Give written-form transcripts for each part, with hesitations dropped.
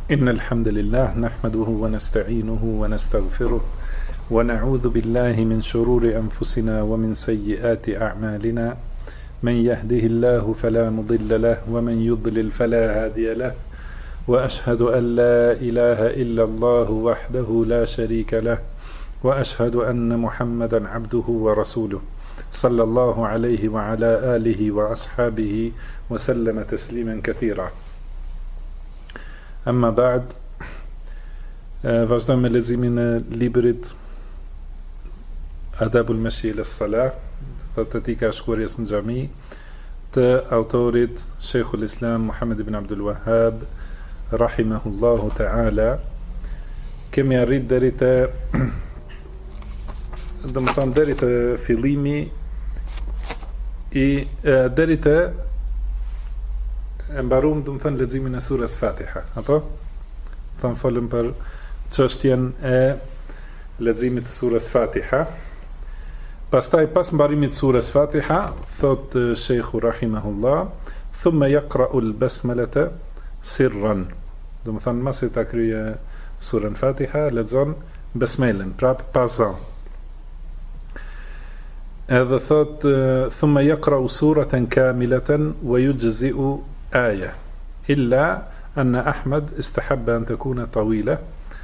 إن الحمد لله نحمده ونستعينه ونستغفره ونعوذ بالله من شرور أنفسنا ومن سيئات أعمالنا من يهده الله فلا مضل له ومن يضلل فلا هادي له وأشهد أن لا إله إلا الله وحده لا شريك له وأشهد أن محمدا عبده ورسوله صلى الله عليه وعلى آله وأصحابه وسلم تسليما كثيرا. Amma ba'd, vazhdojmë me leximin e librit Adabul Mashi ila Salah, thotë etika e shkuarjes në xhami, të autorit Sheikhul Islam Muhammad ibn Abdul Wahhab rahimahullahu ta'ala. Kemi arrit deri te deri te fillimi deri te e mbarum leximin e surës Fatiha, apo? Folëm për çështjen e leximit të surës Fatiha. Pastaj pas mbarimit të surës Fatiha, thot Sheikhu rahimahullah, thumma yaqra'u al-basmalata sirran. Masi ta kryje surën Fatiha, lexon besmelen, prap pazan. Edhe thot thumma yaqra'u suratan kamilatan wa yujzi'u آية إلا أن أحمد استحب أن تكون طويلة.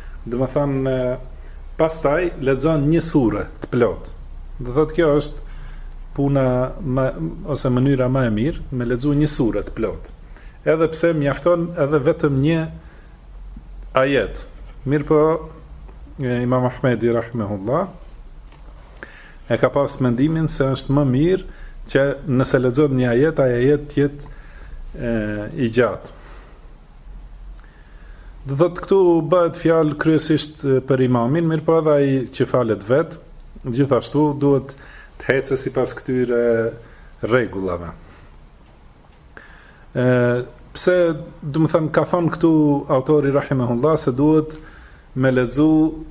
Pastaj lexon një sure të plot. Do thotë kjo është puna ose mënyra më e mirë me lexuar një sure të plot. Edhe pse mjafton edhe vetëm një ajet. Mirpo Imam Ahmedi rahimahullah e ka pas mendimin se është më mirë që nëse lexon një ajet, ai ajet të jetë i gjatë. Do thotë këtu bëhet fjalë kryesisht për imamin, mirë po edhe ai që falet vet, gjithashtu duhet të hecë sipas këtyre rregullave. Pse, do të thënë, ka thonë këtu autori rahimahullah se duhet me lexu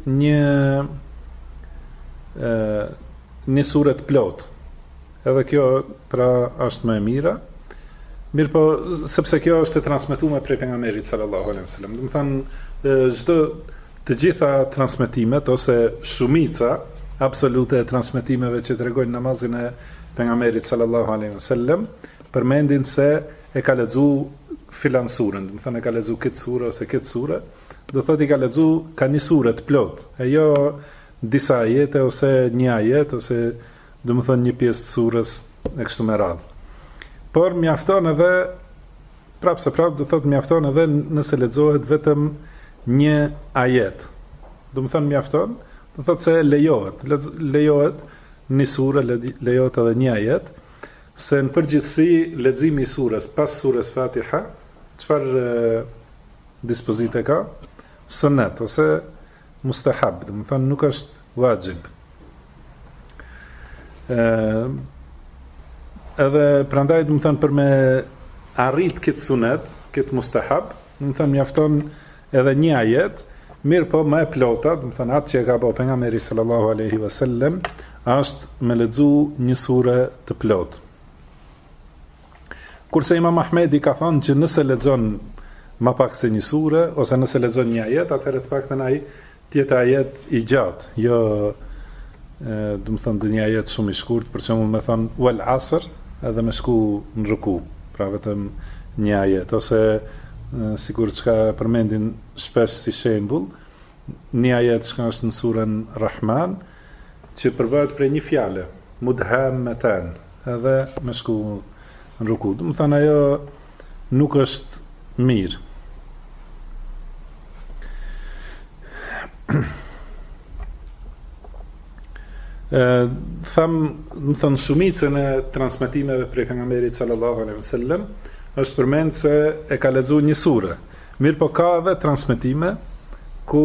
një sure të plot. Edhe kjo pra është më e mira. Mirë po, sepse kjo është e transmetuar prej pejgamberit sallallahu alaihi wasallam. Do të thënë, të gjitha transmetimet ose shumica absolute e transmetimeve që tregojnë namazin e pejgamberit sallallahu alaihi wasallam përmendin se e ka lexuar filan surën, do të thënë e ka lexuar këtë sure ose këtë sure, do thotë i ka lexuar ka një sure të plot, e jo disa ajete ose një ajet ose do të thënë një pjesë të surës e kështu me radhë. Por mjafton edhe do thotë mjafton edhe nëse lexohet vetëm një ajet. Do të thënë mjafton, do thotë se lejohet një sure, lejohet edhe një ajet, se në përgjithësi leximi i surës pas surës Fatiha, çfarë dispozite ka? Sunnet ose mustahab, do të thënë nuk është wajib. Edhe prandaj do të thënë për me arrit këtë sunet, këtë mustahab, do të thënë mjafton edhe një ajet, mirë po më e plota, do të thënë atë që e ka bëu pejgamberi sallallahu alaihi wasallam, është me lexu një sure të plot. Kurse Imam Ahmedi ka thënë që nëse lexon më pak se një sure ose nëse lexon një ajet, atëherë të paktën ai të jetë ajet i gjatë, jo do të thënë një ajet shumë i shkurt, për shembull më thon wal asr, edhe me shku në ruku, pra vetëm një ajet, ose sikur çka përmendin shpesh si shembull, një ajet që është në surën Rahman, që përbëhet prej një fjale, mudhammatan, edhe me shku në ruku. Do të thënë ajo nuk është mirë. Më thënë shumicën e transmetimeve prej pejgamberit sallallahu alaihi wasallam është përmend se e ka lexuar një sure. Mirë po ka edhe transmetime ku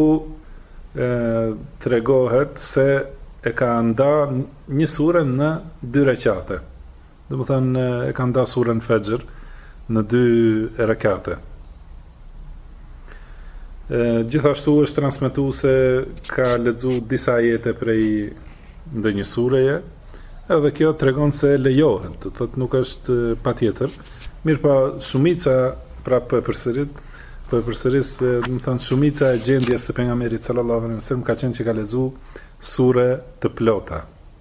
tregohet se e ka nda një sure në 2 rekate. Do të thënë e ka nda surën Fajr në 2 rekate. Gjithashtu është transmetuar se ka lexuar disa ajete prej ndonjë sureje, edhe kjo tregon se lejohet, do thotë nuk është patjetër. Mirë pa shumica prapë përsërit Po e përsëris, do të thonë shumica e gjendjes së pejgamberit sallallahu alaihi wasallam ka qenë që ka lexuar sure të plota.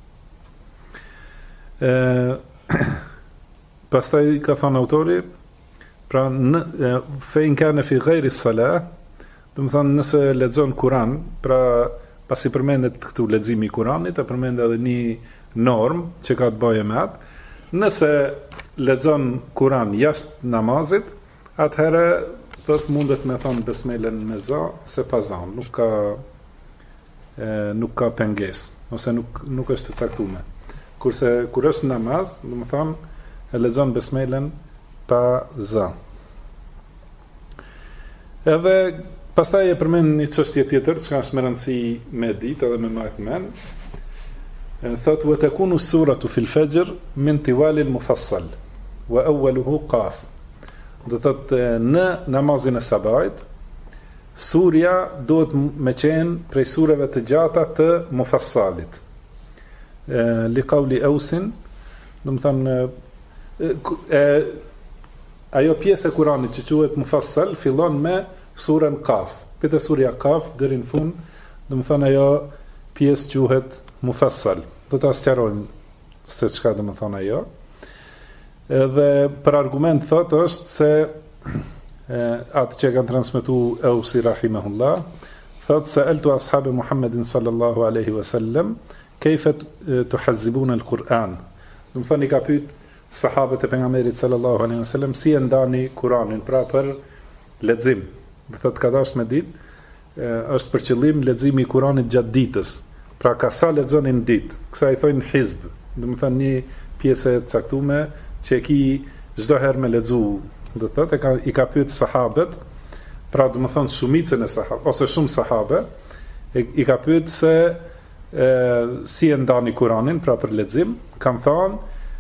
Pastaj ka thënë autori, pra fe in kana fi ghairi salah, do të thonë nëse lexon Kur'an, pra pasi përmendet këtu leximi i Kur'anit, e përmendet edhe një normë që ka të bëjë me atë. Nëse lexon Kur'an jashtë namazit, atëherë thot mundet me thonë besmelen me za se pa zan, nuk ka pengesë, ose nuk është e caktuar. Kurse kur është namaz, do të thonë e lexon besmelen pa za. Edhe pastaj e përmend një çështje tjetër, që është me rëndësi me ditë edhe me majtë men. Thot wa takunu suratu fil fajr min tiwal al mufassal wa awwaluhu qaf. Do thot në namazin e sabahit, surja duhet me qenë prej sureve të gjata të mufassalit. Li qawli Ausin, do të thonë ajo pjesë e Kuranit që quhet mufassal fillon me surën Qaf. Këtë surja Qaf deri në fund, do të thonë ajo pjesë quhet mufassal. Do ta sqarojmë se çka do të thonë ajo. Edhe për argument thot është se atë që kanë transmetuar Ausi rahimahullah, thot se eltu ashabe Muhammedin sallallahu alaihi wasallam kayfa tuhazzibuna al-Quran. Do të thonë i ka pyet sahabët e pejgamberit sallallahu alaihi wasallam si e ndani Kur'anin, pra për lexim. Do thotë ka dashur me ditë, është për qëllim leximi i Kur'anit gjatë ditës. Pra ka sa lexonin ditë. Kësaj i thonë hizb. Do të thonë një pjesë e caktuar që e ki çdo herë me lexu. Do thotë i ka pyet sahabët, pra do të thonë shumicën e sahabëve ose shumë sahabe, i ka pyet se si e ndani Kur'anin, pra për lexim, kanë thonë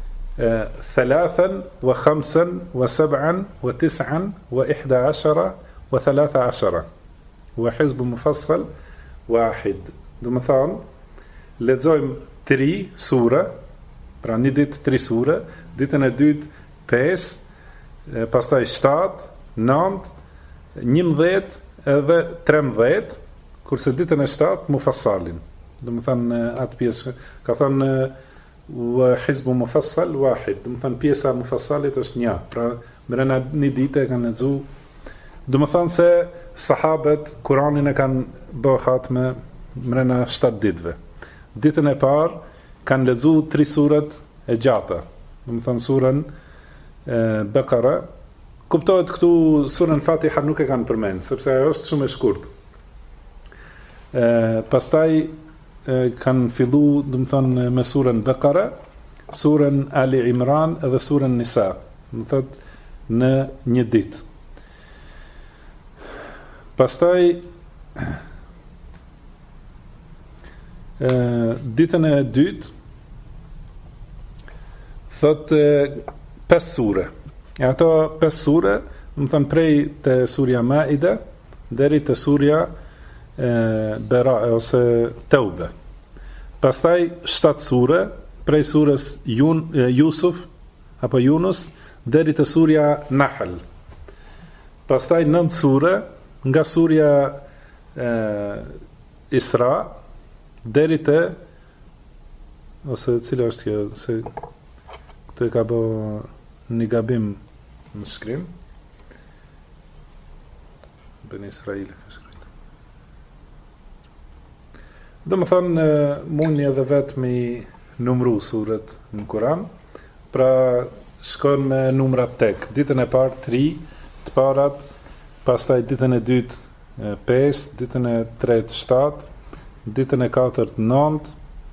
3 و5 و7 و9 و11 و13 وحزب مفصل واحد. Do të thonë lexojmë 3 sure, pra një ditë 3 sure, ditën e dytë 5, pastaj 7, 9, 11 edhe 13, kurse ditën e 7 mufassalin. Do të thonë atë pjesë ka thonë wa hizbu mufassal wahid, do të thonë pjesa mufassalit është një, pra brenda një dite e kanë lexuar. Do të thonë se sahabët Kur'anin e kanë bërë hatme brenda 7 ditëve. Ditën e parë kanë lexuar 3 surat e gjata, do të thonë surën Bekara. Kuptohet këtu surën Fatiha nuk e kanë përmend, sepse ajo është shumë e shkurtë. Pastaj kanë fillu, do të thonë, me surën Bekara, surën Ali Imran edhe surën Nisa, do të thotë në një ditë. Pastaj ditën e dytë thotë 5 sure. E ato 5 sure, do të thonë prej te surja Maida deri te surja Bera ose Taube. Pastaj 7 sure prej surës Yusuf apo Yunus deri te surja Nahl. Pastaj 9 sure nga surja Isra deri te ose cila është kjo, se këtu e ka bë një gabim në shkrim. Ben Israil do më thonë mundi edhe vetë me numru suret në Kur'an, pra shkon me numrat tek. Ditën e parë 3 të parat, pastaj ditën e dytë 5, ditën e tretë 7, ditën e katërt 9,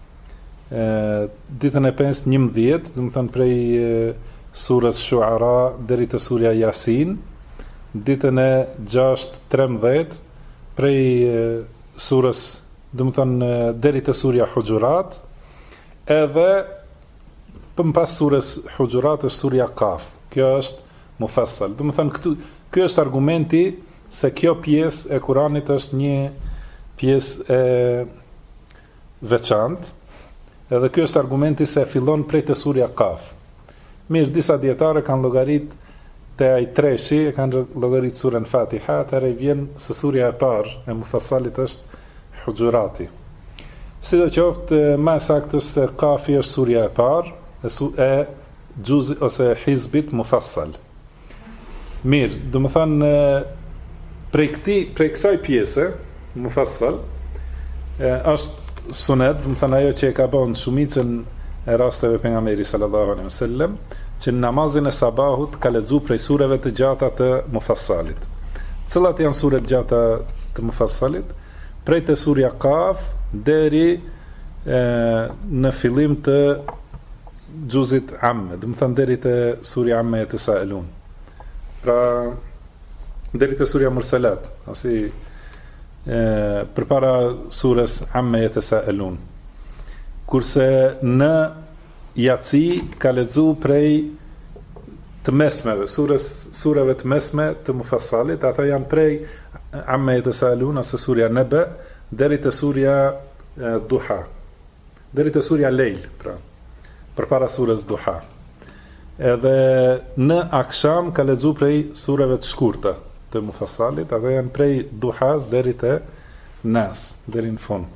ditën e 5 11, do të thonë prej surës Shuara deri te surja Yasin, ditën e 6 13 prej surës, do të thonë deri te surja Hujurat, edhe pas surës Hujurat është surja Qaf. Kjo është mufassal. Do të thonë këtu ky është argumenti se kjo pjesë e Kuranit është një pjesë e veçantë, edhe ky është argumenti se fillon prej te surja Qaf. Mirë, disa dietare kanë llogarit te ai treshi e kanë llogarit surën Fatiha, atëherë vjen se surja e parë e Mufassalit është Hujurati. Sidoqoftë më saktë se Kafi është surja e parë e xhuzi ose hizbit Mufassal. Mirë, do të thënë prej kësaj pjese Mufassal është sunet, do të thënë ajo që e ka bën shumicën e rasteve pejgamberi sallallahu alaihi wasallam, që në namazin e sabahut ka lexu prej sureve të gjata të Mufassalit. Cilat janë suret gjata të Mufassalit? Prej të surja Kaf deri në fillim të xhuzit Amme, do të thënë deri te surja Amme Yatasaalun. Pra deri te surja Mursalat, ose përpara surës Amme Yatasaalun. Kurse në Yaci ka lexu prej të mesmeve, sureve të mesme të Mufassalit, ata janë prej Amme Yatasaalun ose surja Naba deri te surja Duha, deri te surja Lejl, pra përpara surës Duha. Edhe në Aksham ka lexu prej sureve të shkurta të Mufassalit, ata janë prej Duhas deri te Nas, deri në fund.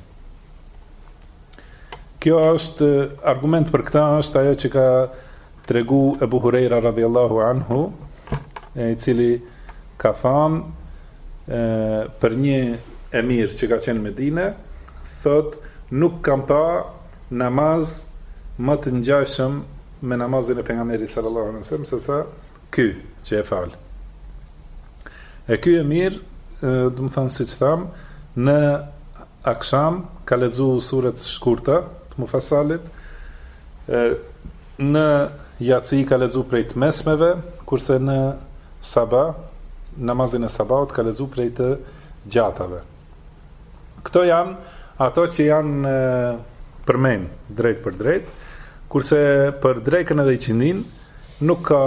Kjo është argument për këta, është ajo që ka tregu Ebu Hurejra radhiyallahu anhu, i cili ka thënë për një emir që ka qenë në Medinë, thot nuk kam pa namaz më të ngjashëm me namazin e pejgamberit sallallahu alaihi wasallam se sa ky që e fal. E ky emir, do të thënë siç tham, në Aksham ka lexu suret shkurta Mufassalit, në Yaci ka lexu prej të mesmeve, kurse në Sabah, namazin e Sabahut ka lexu prej të gjatave. Këto janë ato që janë përmend drejt për drejt, kurse për drekën edhe iqindin nuk ka,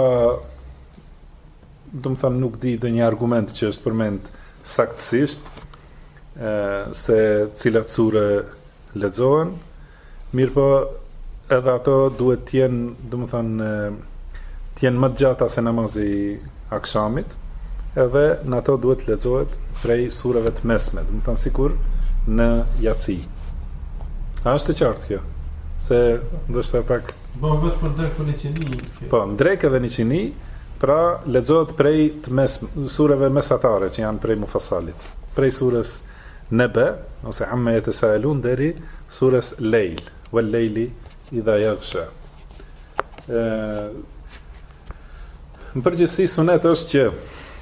do të thënë nuk di ndonjë argument që është përmend saktësisht se cilat sure lexohen. Mirë po, edhe ato duhet t'jenë, do të thënë, t'jenë më të gjata se namazi Akshamit, edhe në ato duhet lexohet prej sureve të mesme, do të thënë sikur në Yaci. A është e qartë kjo? Se ndoshta pak veç për drekën e qeni. Po, ndrek edhe në qeni, pra lexohet prej të sureve mesatare që janë prej Mufassalit, prej surës Naba ose Amma Yatasaalun deri surës Lejl, wal lejli idha yaghsha. Në përgjithësi sunet është që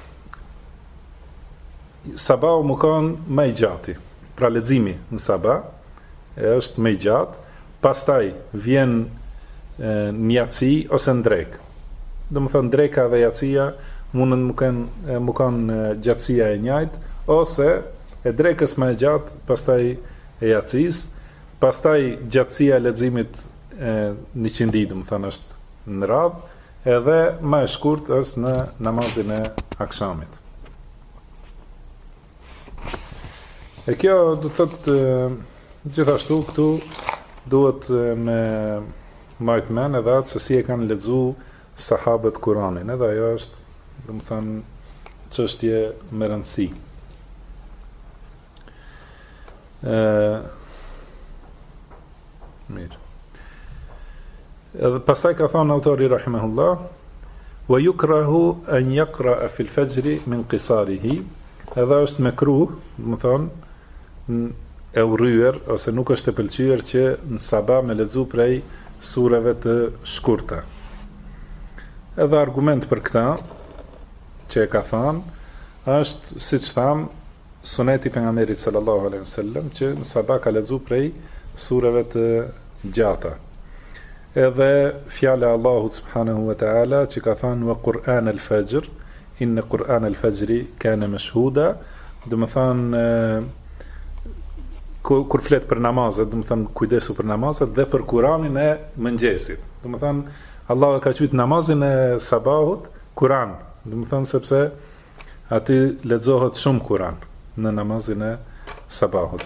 sabahu më kanë më i gjati, pra leximi në sabah është më i gjatë, pastaj vjen në Yaci ose ndrek. Do të thënë dreka dhe Yacia mundën më kanë gjatësia e njëjtë, ose e drekës më e gjatë, pastaj e Yacis, pastaj gjatësia e leximit në qindi, do të thënë është në radhë, edhe më e shkurt është në namazin e Akshamit. E kjo do të thotë gjithashtu këtu duhet me majt men edhe atë se si e kanë lexu sahabët Kur'anin, edhe ajo është, do të thënë, çështje me rëndësi. Mirë. Edhe pastaj ka thënë autori rahimahullah, wa yukrahu an yaqra'a fi al-fajr min qisarihi, edhe është mekruh, do të thonë e urryer ose nuk është e pëlqyer që në sabah me lexu prej sureve të shkurta. Edhe argument për këta që e ka thënë është, siç tham, suneti pejgamberit sallallahu alaihi wasallam që në sabah ka lexu prej sureve të gjata. Edhe fjala e Allahut subhanahu wa taala që ka thënë wa Qur'an al-fajr, inna Qur'an al-fajri kana mashhuda, do të thënë kur flet për namazet, do të thënë kujdesu për namazet dhe për Kur'anin e mëngjesit. Do të thënë Allahu ka thënë namazin e sabahut Kur'an, do të thënë sepse aty lexohet shumë Kur'an në namazin e sabahut.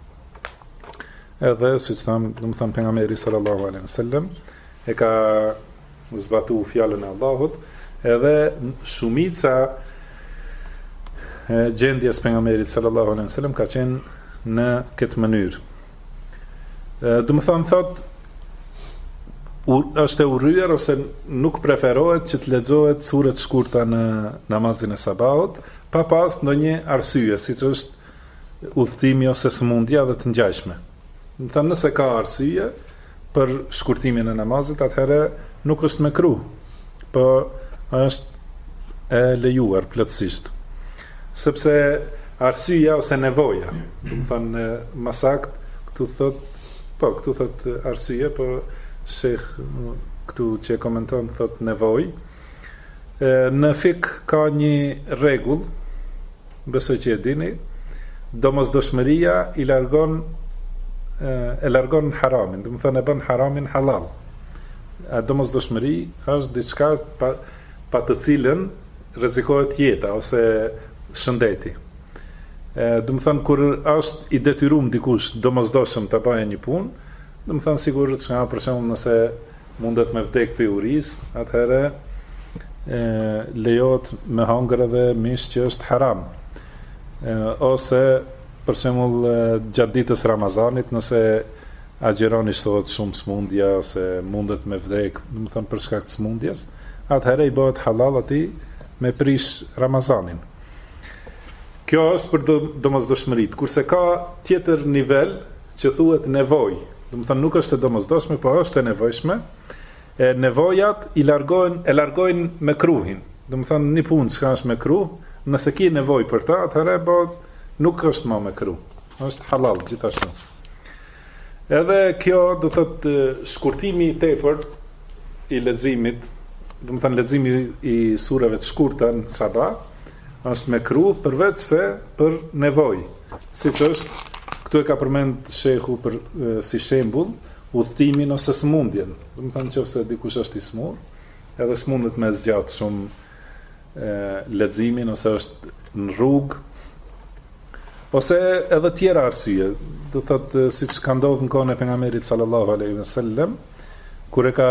Edhe siç tham, do të thënë pejgamberi sallallahu alaihi wasallam e ka zbatu fjalën e Allahut, Edhe shumica gjendjes pejgamberit sallallahu alaihi wasallam ka qenë në këtë mënyrë. Do të thotë është e urryer ose nuk preferohet që të lexohet sure të shkurta në namazin e sabahut, pa pas ndonjë arsye, siç është udhëtimi ose sëmundja dhe të ngjashme. Do të thonë nëse ka arsye për shkurtimin e namazit, atëherë nuk është mekruh, po është e lejuar plotësisht. Sepse arsyeja ose nevoja, do të thonë më saktë këtu thot arsye, po Shekh këtu që komenton thot nevoj. Në fik ka një rregull, besoj që e dini, domosdoshmëria e largon haramin, do të thonë e bën haramin halal. Domosdoshmëri është diçka pa të cilën rrezikohet jeta ose shëndeti. Do të thonë kur është i detyruar dikush domosdoshëm të bëjë një punë, do të thonë sigurisht që për shembull nëse mundet me vdek për uris, atëherë lejohet me hangër edhe mish që është haram. Ose për shembull gjatë ditës Ramazanit, nëse agjeroni shtohet shumë smundja ose mundet me vdek, do të thonë për shkak të smundjes, atëherë i bëhet halal atij me prish Ramazanin. Kjo është për domosdoshmëritë, kurse ka tjetër nivel që thuhet nevojë. Do të thonë nuk është e domosdoshme, po është e nevojshme. Nevojat e largojnë me kruhin. Do të thonë një punë që është me kruh, nëse ke nevojë për ta, atëherë bëhet nuk është më me kruh. Është halal gjithashtu. Edhe kjo do të thotë shkurtimi i tepër i leximit, do të thonë leximi i sureve të shkurta në sabah, është me kruh përveç se për nevojë. Siç është këtu e ka përmend shehu për si shembull udhtimin ose sëmundjen. Do të thonë nëse dikush është i smur, edhe smundet me zgjat shumë leximin ose është në rrugë, ose edhe tjera arsye. Do thotë siç ka ndodhur në kohën e pejgamberit sallallahu alaihi wasallam, kur e ka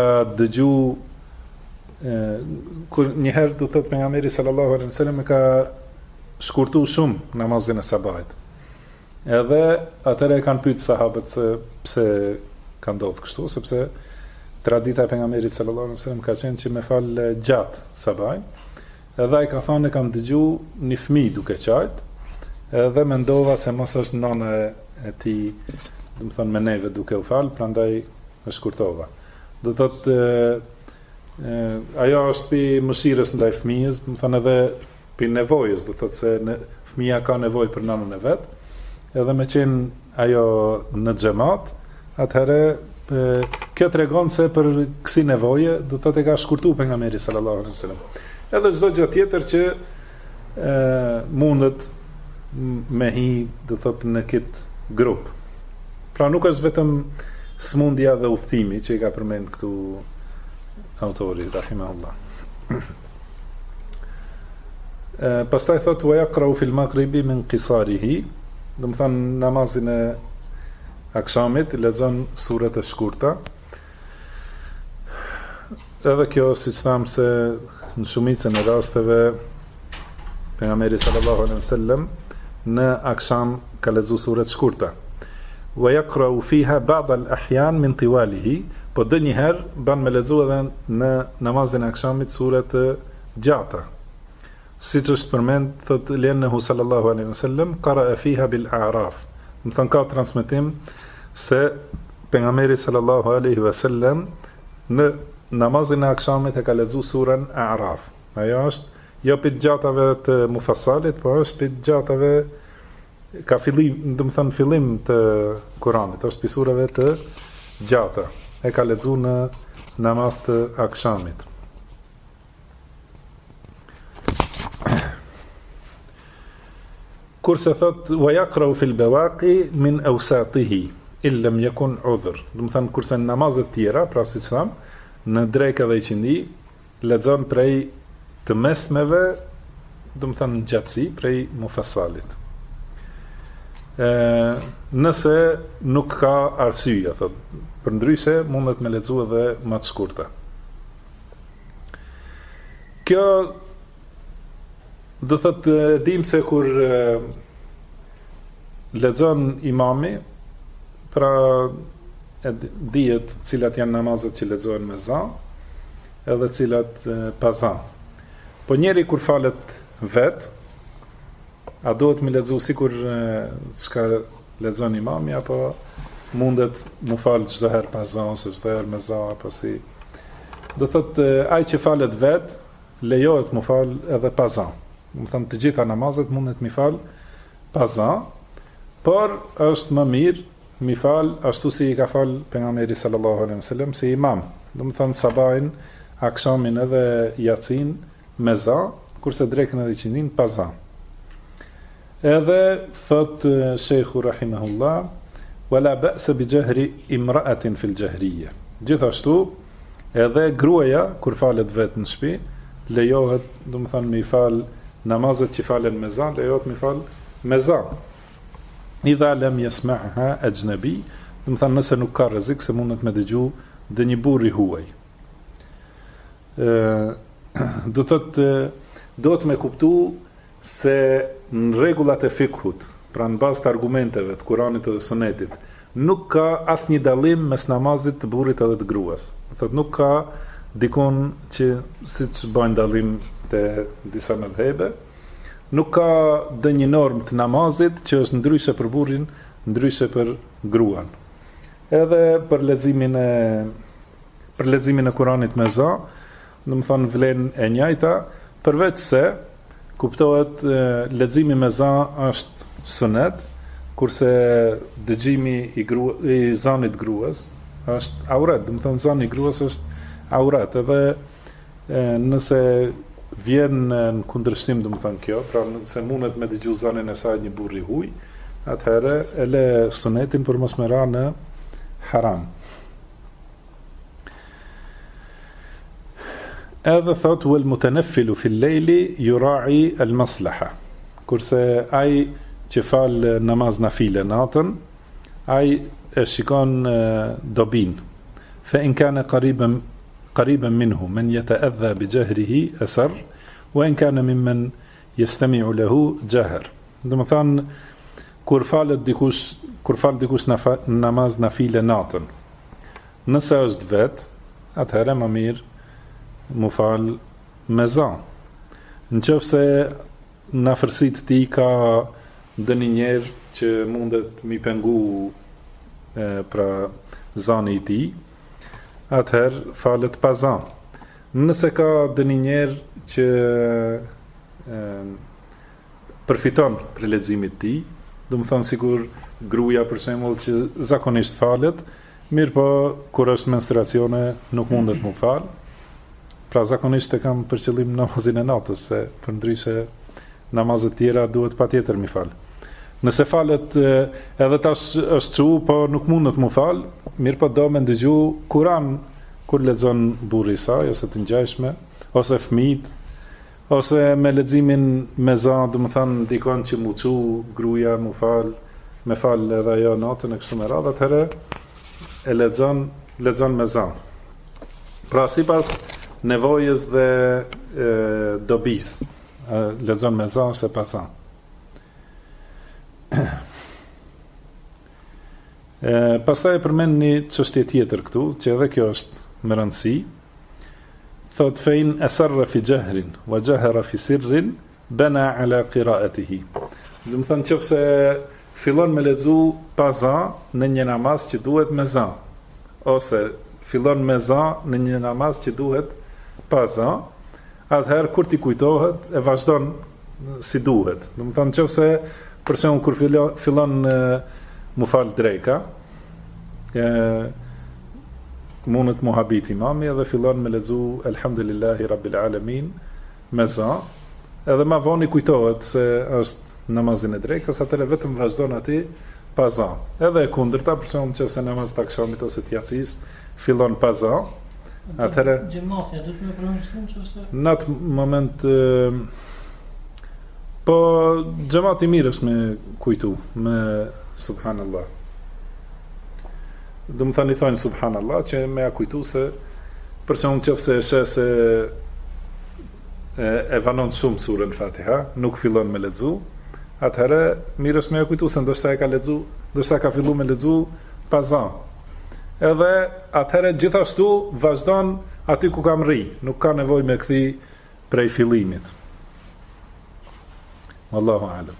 kur një herë do thotë pejgamberi sallallahu alaihi wasallam e ka shkurtuar shumë namazin e sabahit. Edhe atëre kanë pyet sahabët se pse ka ndodhur kështu, sepse tradita e pejgamberit sallallahu alaihi wasallam ka qenë që me fal gjatë sabahin. Edhe ai ka thënë kam dëgjuar një fëmijë duke qajt, edhe mendova se mos është nëna e tij, do të thonë me neve duke u fal, prandaj e shkurtova. Do thotë ajo është pi mëshirës ndaj fëmijës, do të thonë edhe pi nevojës, do thotë se fëmia ka nevojë për nënën e vet. Edhe me qenë ajo në xhamat, atëherë kjo tregon se për kësi nevoje do të thotë ka shkurtuar pejgamberi sallallahu alaihi wasallam. Edhe çdo gjë tjetër që mundet me hi, do të thotë në këtë grup. Pra nuk është vetëm smundja dhe udhëtimi që i ka përmend këtu autori rahimahullah. Pastaj thotë wa yaqra'u fil maghribi min qisarihi. Do të thonë namazin e akşamit lexon suret e shkurta. Edhe kjo siç tham se në shumicën e rasteve pejgamberi sallallahu alaihi wasallam në akşam ka lexuar sure të shkurta. Wa yaqra'u fiha ba'd al-ahyan min tiwalihi, po ndonjëherë ban me lexuar edhe në namazin e akşamit sure të gjata. Siç është përmend, thotë Lenehu sallallahu alaihi wasallam qara'a fiha bil a'raf. Do të thonë ka transmetim se pejgamberi sallallahu alaihi wasallam në namazin e akşamit e ka lexuar surën A'raf. Ajo është jo për gjatave të mufassalit, po është për gjatave ka fillim, do të thonë fillim të Kuranit, është për surave të gjata. E ka lexuar në namaz të akşamit. Kurse thot wa yaqra'u fil bawaqi min awsatihi illa lam yakun udhr. Do të thënë kurse në namazet tjera, pra siç tham, në drekë dhe qindi, lexon prej të mesmeve, do të thënë gjatësi prej mufassalit. Nëse nuk ka arsye, thot, përndryshe mundet me lexuar edhe më të shkurta. Kjo do thotë dim se kur lexon imami, pra dihet cilat janë namazet që lexohen me za, edhe cilat pa za. Po njeri kur falet vet, a duhet me lexu sikur çka lexon imami, apo mundet mu fal çdo herë pa za, ose çdo herë me za, apo si. Do thotë ai që falet vet, lejohet mu fal edhe pa za. Do thënë të gjitha namazet mundet mi fal pa za, por është më mirë mi fal ashtu si i ka fal pejgamberi sallallahu alaihi wasallam si imam. Do thënë sabahin, akşamin edhe yatsin me za, kurse drekën edhe qindin pa za. Edhe thot Sheikhu rahimahullah, wala ba'sa bi jahri imra'atin fil jahriyya. Gjithashtu edhe gruaja kur falet vetë në shtëpi, lejohet, do të thënë mi fal namazet që falen me za, lejohet mi fal me za. Idha lam yasma'ha ajnabi, do të thënë nëse nuk ka rrezik se mundet me dëgju dhe një burr i huaj. Do thotë do të me kuptu se në rregullat e fikhut, pra në bazë të argumenteve të Kuranit dhe Sunetit, nuk ka asnjë dallim mes namazit të burrit edhe të gruas. Do thotë nuk ka dikon që siç bëjnë dallim te disa mëdhëbe, nuk ka ndonjë normë të namazit që është ndryshe për burrin, ndryshe për gruan. Edhe për leximin e Kuranit me za, do të thonë vlen e njëjta, përveç se kuptohet leximi me za është sunet, kurse dëgjimi i zanit gruas është auret, do të thonë zani i gruas është auret, edhe nëse vjen në kundërshtim, do të thonë kjo, pra nëse mundet me dëgju zanin e saj një burr i huaj, atëherë e le sunetin për mos me ra në haram. Edhe thot wal mutanaffilu fil lejli yura'i al maslaha. Kurse ai që fal namaz nafile natën, ai e shikon dobin. Fa in kana qariban minhu man yata'adha bi jahrihi asar, wa in kana mimman yastami'u lahu jahr. Do të thonë kur fal dikush namaz nafile natën, nëse është vet, atëherë më mirë mu fal me za. Në qoftë se në afërsitë të tij ka ndonjë njerëz që mundet mi pengu pra zani i tij, atëherë falet pa za. Nëse ka ndonjë njerëz që përfiton për leximin e tij, do të thonë sigur gruaja për shembull që zakonisht falet, mirë po kur është menstruacione nuk mundet mu fal. Pra zakonisht e kam për qëllim namazin e natës, se për ndryshe namazet tjera duhet patjetër mi fal. Nëse falet edhe tash është çu, po nuk mundet mu fal, mirë po do me ndëgju Kur'an kur lexon burri i saj, ose të ngjashme, ose fëmijët, ose me leximin me za, do të thonë dikon që mu çu gruaja mu fal, me fal edhe ajo natën e kështu me radhë, atëherë e lexon me za. Pra sipas nevojës dhe dobis, lexon me za ose pa za. Pastaj përmend një çështje tjetër këtu, që edhe kjo është me rëndësi. Thot fein asarra fi jahrin wa jahara fi sirrin bana ala qira'atihi. Do të thonë nëse fillon me lexu pa za në një namaz që duhet me za, ose fillon me za në një namaz që duhet pa za, atëherë kur t'i kujtohet e vazhdon si duhet. Do të thonë nëse për shembull kur fillon mu fal dreka, mundet mu habit imami edhe fillon me lexu elhamdulillahi rabbil alamin me za, edhe ma voni kujtohet se është namazin e drekës, atëherë vetëm vazhdon aty pa za. Edhe e kundërta, për shembull nëse namaz të akşamit ose të yatsis fillon pa za, atëherë xhamati do të më përmendshin çështë. Në atë moment po xhamati mirë është me kujtu me subhanallah. Do më thani thonë subhanallah që me ja kujtu se për shembull nëse e sheh se e vanon shumë surën Fatiha, nuk fillon me lexu, atëherë mirë është me kujtu se ndoshta e ka lexu, ndoshta ka filluar me lexu pas zan. Edhe atëherë gjithashtu vazhdon aty ku kam rri, nuk ka nevojë me kthi prej fillimit. Wallahu a'lam.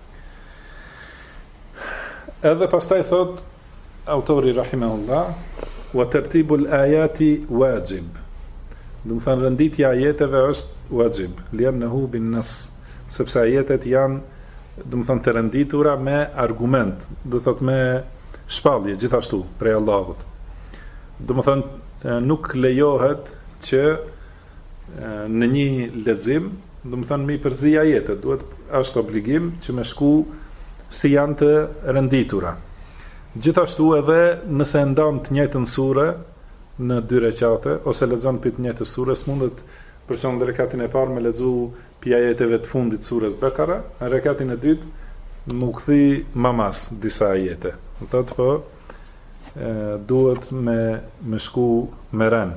Edhe pastaj thot autori rahimahullah, wa tartibul ayati wajib. Do të thënë renditja e ajeteve është wajib, li'annahu bin nas, sepse ajetet janë, do të thënë, të renditura me argument, do të thotë me shpallje gjithashtu prej Allahut. Do të thënë nuk lejohet që në një lexim, do të thënë mi përzi ajetet, duhet është obligim që me shku si janë të renditura. Gjithashtu edhe nëse ndan të njëjtën sure në 2 rekate, ose lexon për të njëjtën sure, s'mundet për shembull në rekatin e parë me lexu pi ajeteve të fundit surës Bekara, në rekatin e dytë më kthi mamas disa ajete. Do thotë po duhet me shku me ren.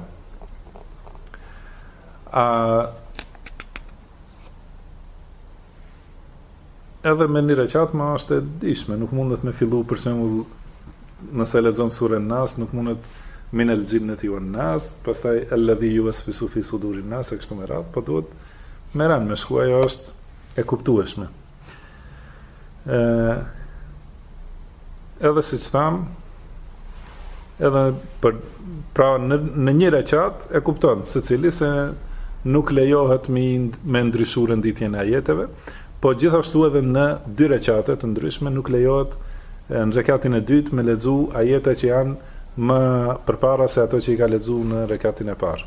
Edhe me një rekat ma është e dishme, nuk mundet me fillu për shembull nëse lexon surën Nas, nuk mundet min el jinnati wan nas, pastaj alladhi yuwaswisu fi sudurin nas, e kështu me radhë, po duhet me ran me shku, ajo është e kuptueshme. Edhe siç tham, edhe pra në një rekat e kupton secili se nuk lejohet me ndryshu renditjen e ajeteve, po gjithashtu edhe në 2 rekate të ndryshme nuk lejohet në rekatin e dytë me lexu ajete që janë më përpara se ato që i ka lexu në rekatin e parë.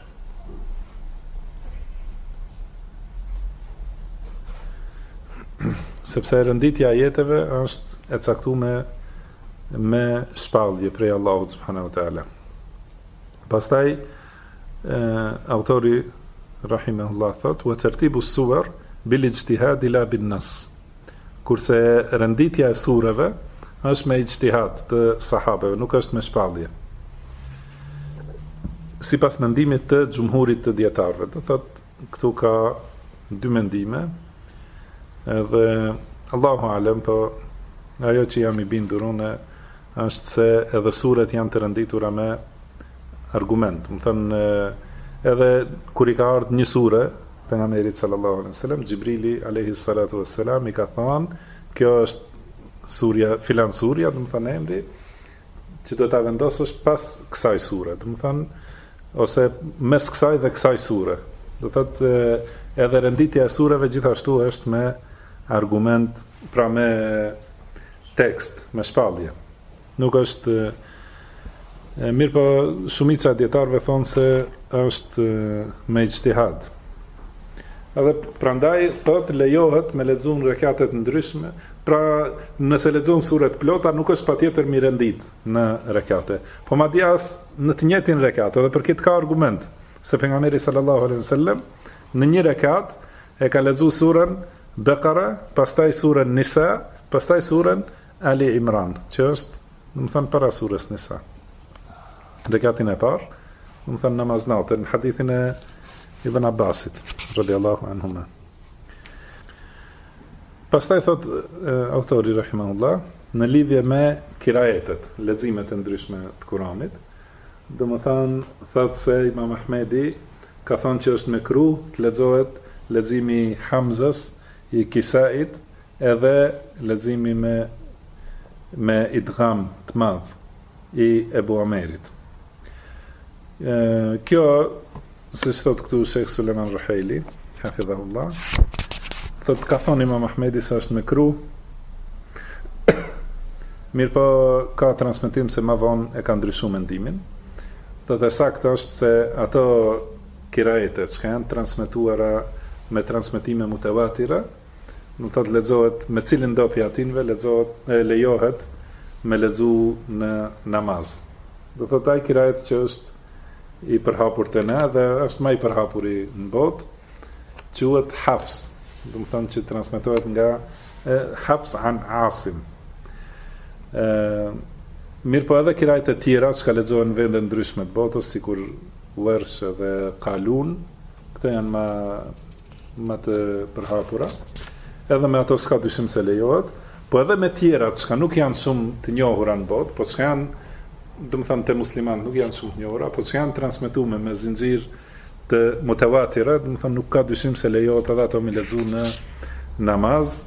Sepse renditja e ajeteve është e caktuar me shpallje prej Allahut subhanahu wa taala. Pastaj autori rahimahullah thot wa tartibu as-suwar bil ijtihad ila bin nas. Kurse renditja e sureve është me ijtihad të sahabeve, nuk është me shpallje. Sipas mendimit të xhumhurit të dietarëve, do thot këtu ka 2 mendime. Edhe Allahu alem, po ajo që jam i bindur unë është se edhe suret janë të renditura me argument. Më thënë, edhe kur i ka ardhur një sure pejgamberit sallallahu alaihi wasallam, Xhibrili alayhi salatu wassalam i ka thënë, kjo është surja, filan surja, do të thënë emri, që do ta vendosësh pas kësaj sure, do të thënë, ose mes kësaj dhe kësaj sure. Do thotë edhe renditja e sureve gjithashtu është me argument, pra me tekst, me shpallje. Nuk është mirë, po shumica e dietarëve thonë se është me ijtihad. Edhe prandaj thotë lejohet me lexuar në rekate të ndryshme. Pra nëse lexon suret plota nuk është patjetër mi rendit në rekate. Po madje as në të njëjtin rekat, edhe për këtë ka argument, se pejgamberi sallallahu alaihi wasallam në një rekat e ka lexuar surën Bekara, pastaj surën Nisa, pastaj surën Ali Imran, që është, do të thënë, para surës Nisa. Rekatin e parë, do të thënë namaz natë, në hadithin e Ibn Abbasit radhiyallahu anhuma. Pastaj thot autori rahimahullah, në lidhje me kirajetet, leximet e ndryshme të Kuranit, domethënë thot se Imam Ahmedi ka thënë që është mekruh të lexohet leximi Hamzës, i Kisait, edhe leximi me idgham të madh i Ebu Amerit. Kjo, si thot këtu Sheikh Suleiman Ruhaili, hafidhahullah, thot ka thonë Imam Ahmedi se është mekruh. Mirë po ka transmetim se ma vonë e ka ndryshuar mendimin. Thot e saktë është se ato kirajetet që janë transmetuara me transmetime mutawatira, do thot lexohet me cilin do pjatinve lejohet me lexu në namaz. Do thot ai kirajet që është i përhapur të ne dhe është më i përhapuri në botë, quhet Hafs. Do të thonë që transmetohet nga Hafs an Asim. Mirë po edhe kirajet e tjera që ka lexohen në vende ndryshme të botës, sikur Warsh dhe Qalun, këto janë më të përhapura, edhe me ato s'ka dyshim se lejohet, po edhe me tjerat që nuk janë shumë të njohura në botë, po që janë, do të thënë te muslimanë nuk janë shumë të njohura, po që janë transmetuar me zinxhir të mutawatira, do të thënë nuk ka dyshim se lejohet edhe ato me lexu në namaz.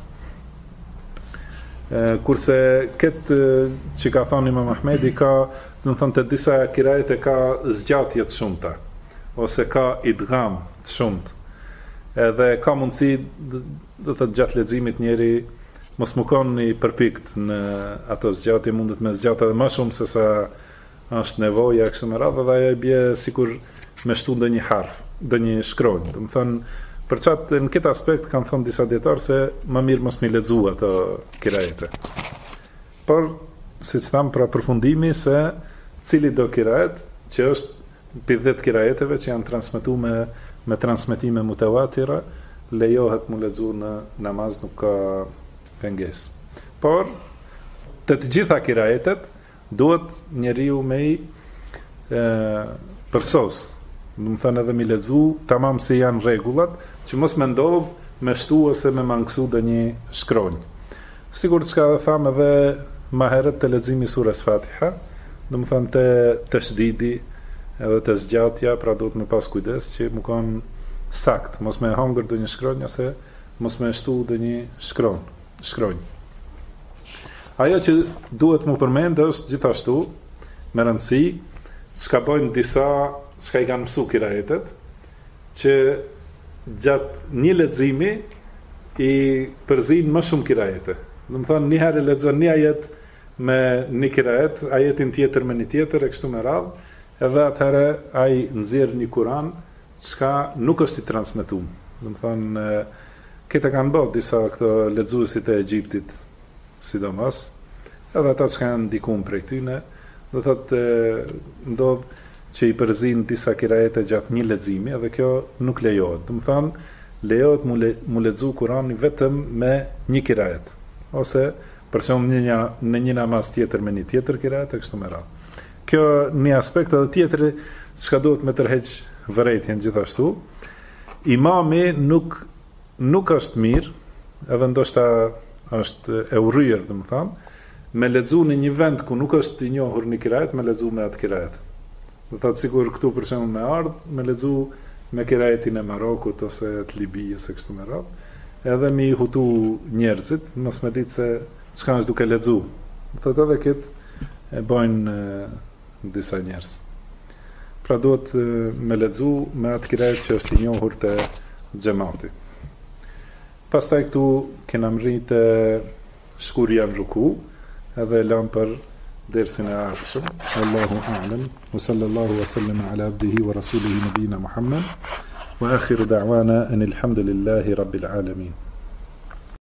Kurse këtë që ka thënë Imam Ahmedi ka, do të thënë te disa kirajete ka zgjatje të shumta, ose ka idgham të shumt. Edhe ka mundësi, do të gjatë leximit njeri mos më konë i përpikt në ato zgjatje, mundet me zgjatë edhe më shumë se sa është nevoja kështu me radhë, dhe ajo bie sikur me shtu ndonjë harf, ndonjë shkronjë. Do të thënë, për çat në këtë aspekt kanë thënë disa dietarë se më mirë mos mi lexu ato kirajete. Por siç tham për përfundimi se cili do kirajet që është për 10 kirajeteve që janë transmetuar me transmetime mutawatira, lejohet mu lexu në namaz, nuk ka pengesë. Por të gjitha kirajetet duhet njeriu me i përsos, do të thënë edhe mi lexu tamam se janë rregullat, që mos me ndodh me shtu ose me mangësu ndonjë shkronjë. Sigur çka tham edhe më herët të leximi surës Fatiha, do të thënë të shdidi edhe të zgjatja, pra duhet me pas kujdes që më kanë sakt, mos me hangër ndonjë shkronjë ose mos me shtu ndonjë shkronjë. Ajo që duhet më përmendë është gjithashtu me rëndësi çka bojnë disa çka i kanë mësu kirajetet, që gjatë një leximi i përzin më shumë kirajete. Do të thonë një herë lexon një ajet me një kirajet, ajetin tjetër me një tjetër e kështu me radhë, edhe atëherë ai nxjerr një Kur'an çka nuk është i transmetuar. Do të thonë këta kanë bërë disa këto lexuesit e Egjiptit, sidomos, edhe ata që kanë ndikuar prej tyne, do thotë ndodh që i përzin disa kirajete gjatë një leximi, edhe kjo nuk lejohet. Do të thonë lejohet mu lexu Kur'anin vetëm me një kirajet, ose për shembull në një namaz tjetër me një tjetër kirajet e kështu me radhë. Kjo një aspekt, edhe tjetri çka duhet me tërheq vërejtjen gjithashtu. Imami nuk është mirë, edhe ndoshta është e urryer, do të thonë, me lexu në një vend ku nuk është i njohur një kirajet, me lexu me atë kirajet. Do thotë sikur këtu për shembull me ardh, me lexu me kirajetin e Marokut ose të Libijës e kështu me radhë, edhe mi hutu njerëzit, mos me ditë se çka është duke lexu. Do thotë edhe këtë e bojnë disa njerëz. Pra duhet me lexu me atë kirajet që është i njohur te xhamati. Pastaj këtu kena mritë shkurja në ruku, edhe lam për dersin e ardhshëm. Allahu a'lam, wa sallallahu wa sallam ala abdihi wa rasulihi nabiyina Muhammad, wa akhiru da'wana anil hamdulillahi rabbil alamin.